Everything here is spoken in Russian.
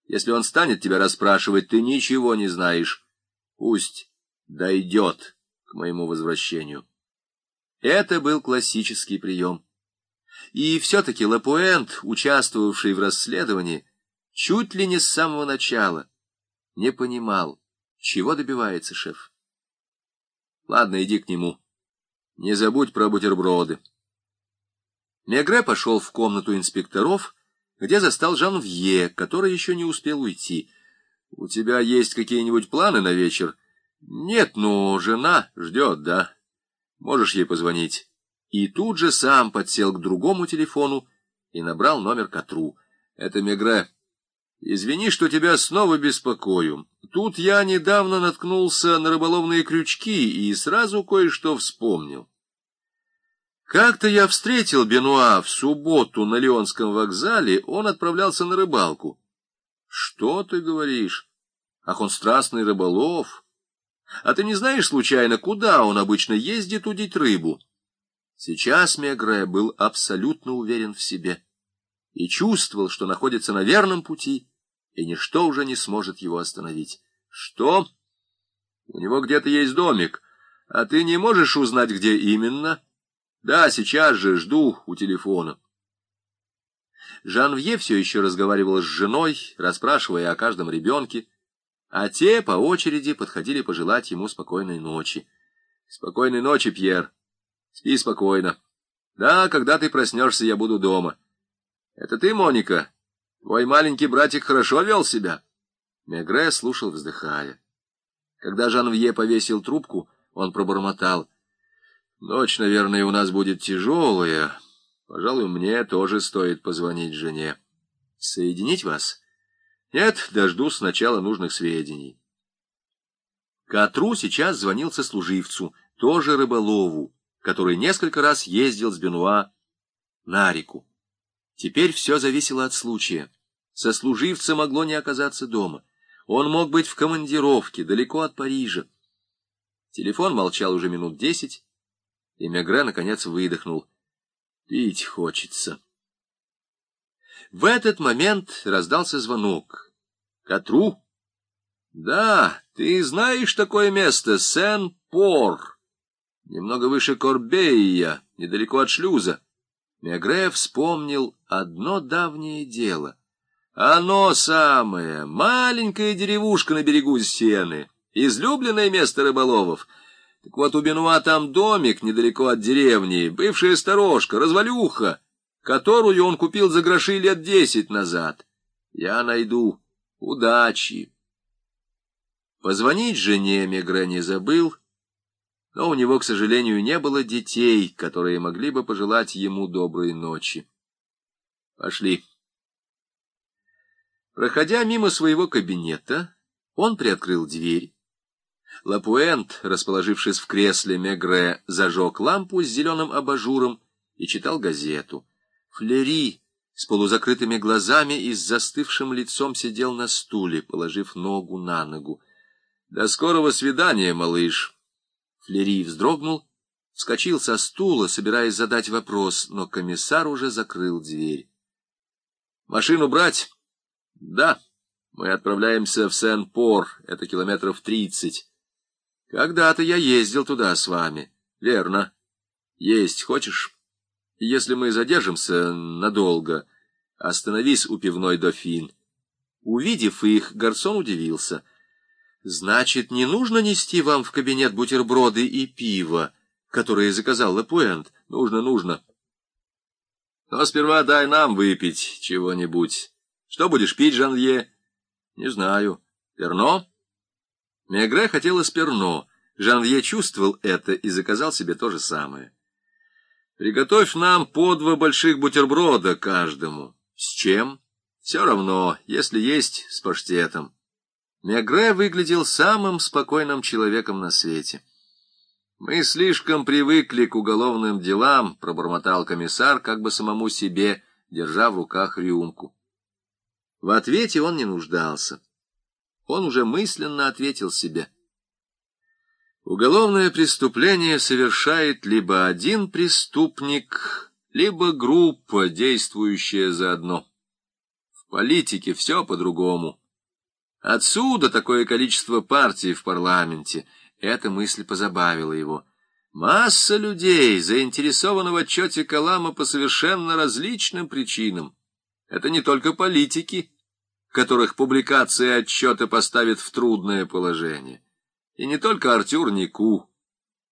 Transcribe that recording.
Если он станет тебя расспрашивать, ты ничего не знаешь. Пусть дойдет к моему возвращению. Это был классический прием. И все-таки Лапуэнт, участвовавший в расследовании, чуть ли не с самого начала не понимал, чего добивается шеф. Ладно, иди к нему. Не забудь про бутерброды. Мегре пошел в комнату инспекторов, где застал Жанвье, который еще не успел уйти. — У тебя есть какие-нибудь планы на вечер? — Нет, но жена ждет, да. Можешь ей позвонить. И тут же сам подсел к другому телефону и набрал номер Катру. — Это Мегре. Извини, что тебя снова беспокою. Тут я недавно наткнулся на рыболовные крючки и сразу кое-что вспомнил. Как-то я встретил Бенуа в субботу на Лионском вокзале, он отправлялся на рыбалку. — Что ты говоришь? Ах, он страстный рыболов. А ты не знаешь, случайно, куда он обычно ездит удить рыбу? Сейчас Мегре был абсолютно уверен в себе и чувствовал, что находится на верном пути, и ничто уже не сможет его остановить. — Что? У него где-то есть домик, а ты не можешь узнать, где именно? — Да, сейчас же, жду у телефона. Жанвье все еще разговаривал с женой, расспрашивая о каждом ребенке, а те по очереди подходили пожелать ему спокойной ночи. — Спокойной ночи, Пьер. Спи спокойно. Да, когда ты проснешься, я буду дома. — Это ты, Моника? Твой маленький братик хорошо вел себя? Мегре слушал, вздыхая. Когда Жанвье повесил трубку, он пробормотал: — Ночь, наверное, у нас будет тяжелая. Пожалуй, мне тоже стоит позвонить жене. — Соединить вас? — Нет, дождусь сначала нужных сведений. Катру сейчас звонил сослуживцу, тоже рыболову, который несколько раз ездил с Бенуа на реку. Теперь все зависело от случая. Сослуживца могло не оказаться дома. Он мог быть в командировке, далеко от Парижа. Телефон молчал уже минут 10, и Мегре, наконец, выдохнул. Пить хочется. В этот момент раздался звонок. Катру? Да, ты знаешь такое место, Сен-Пор, немного выше Корбея, недалеко от шлюза. Мегре вспомнил одно давнее дело. Оно самое, маленькая деревушка на берегу Сены, излюбленное место рыболовов. Так вот, у Бенуа там домик недалеко от деревни, бывшая сторожка, развалюха, которую он купил за гроши лет 10 назад. Я найду. Удачи. Позвонить жене Мегре не забыл, но у него, к сожалению, не было детей, которые могли бы пожелать ему доброй ночи. Пошли. Проходя мимо своего кабинета, он приоткрыл дверь. Лапуэнт, расположившись в кресле Мегре, зажег лампу с зеленым абажуром и читал газету. Флери с полузакрытыми глазами и с застывшим лицом сидел на стуле, положив ногу на ногу. — До скорого свидания, малыш. Флери вздрогнул, вскочил со стула, собираясь задать вопрос, но комиссар уже закрыл дверь. — Машину брать? — Да. Мы отправляемся в Сен-Пор, это километров 30. — Когда-то я ездил туда с вами. — Верно. — Есть хочешь? Если мы задержимся надолго, остановись у пивной «Дофин». Увидев их, гарсон удивился. — Значит, не нужно нести вам в кабинет бутерброды и пиво, которые заказал Лапуэнт? — Нужно, нужно. Но сперва дай нам выпить чего-нибудь. Что будешь пить, Жанвье? — Не знаю. Перно? Мегре хотелось перно. Жанвье чувствовал это и заказал себе то же самое. — Приготовь нам по 2 больших бутерброда каждому. — С чем? — Все равно, если есть, с паштетом. Мегре выглядел самым спокойным человеком на свете. — Мы слишком привыкли к уголовным делам, — пробормотал комиссар, как бы самому себе, держа в руках рюмку. В ответе он не нуждался. Он уже мысленно ответил себе. Уголовное преступление совершает либо один преступник, либо группа, действующая заодно. политике все по-другому. Отсюда такое количество партий в парламенте. Эта мысль позабавила его. Масса людей заинтересована в отчете Калама по совершенно различным причинам. Это не только политики, которых публикация отчета поставит в трудное положение. И не только Артюр Нику.